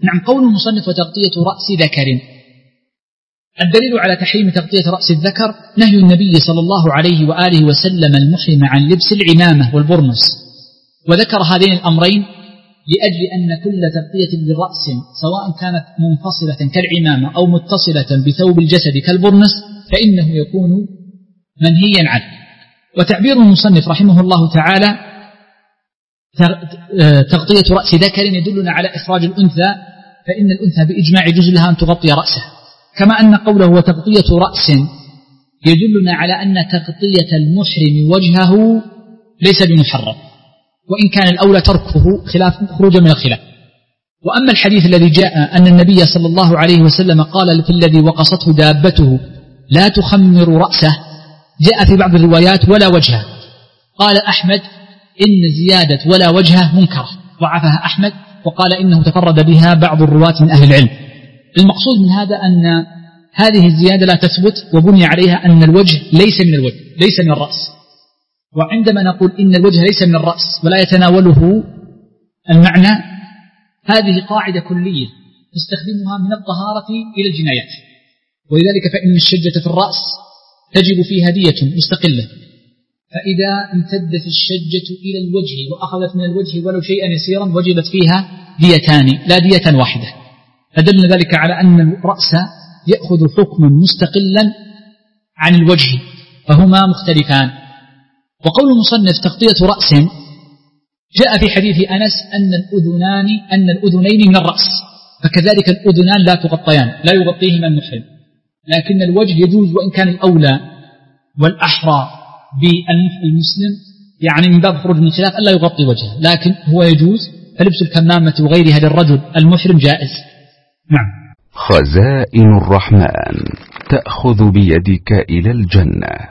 نعم. قول المصنف وتغطية رأس ذكر، الدليل على تحريم تغطية رأس الذكر نهي النبي صلى الله عليه وآله وسلم المحرم عن لبس العمامة والبرنس، وذكر هذين الأمرين لأجل أن كل تغطية للرأس سواء كانت منفصلة كالعمامة أو متصلة بثوب الجسد كالبرنس فإنه يكون منهيا عنه. وتعبير المصنف رحمه الله تعالى تغطية رأس ذكر يدلنا على إخراج الأنثى، فإن الأنثى بإجماع يجوز لها أن تغطي رأسه، كما أن قوله وتغطية رأس يدلنا على أن تغطية المحرم وجهه ليس بمحرم، وإن كان الأولى تركه خروجا من الخلاف. وأما الحديث الذي جاء أن النبي صلى الله عليه وسلم قال في الذي وقصته دابته لا تخمر رأسه، جاء في بعض الروايات ولا وجهه. قال أحمد إن زيادة ولا وجهه منكرة، ضعفها أحمد وقال إنه تفرد بها بعض الرواة من أهل العلم. المقصود من هذا أن هذه الزيادة لا تثبت، وبني عليها أن الوجه ليس من الوجه، ليس من الرأس. وعندما نقول إن الوجه ليس من الرأس ولا يتناوله المعنى، هذه قاعدة كلية نستخدمها من الطهارة إلى الجنايات. ولذلك فإن الشجة في الرأس تجب فيها دية مستقلة، فإذا امتدت الشجة إلى الوجه وأخذت من الوجه ولو شيئا يسيرا وجبت فيها ديتان لا دية واحدة، فدل ذلك على أن الرأس يأخذ حكما مستقلا عن الوجه، فهما مختلفان. وقول المصنف تغطية رأس جاء في حديث أنس أن الأذنين من الرأس، فكذلك الأذنان لا تغطيان، لا يغطيهما المحرم، لكن الوجه يجوز، وإن كان الأولى والأحرى بالمسلم يعني من باب خروج من الخلاف ألا يغطي وجهه، لكن هو يجوز، فلبس الكمامة وغيرها للرجل المحرم جائز. نعم. خزائن الرحمن تأخذ بيدك إلى الجنة.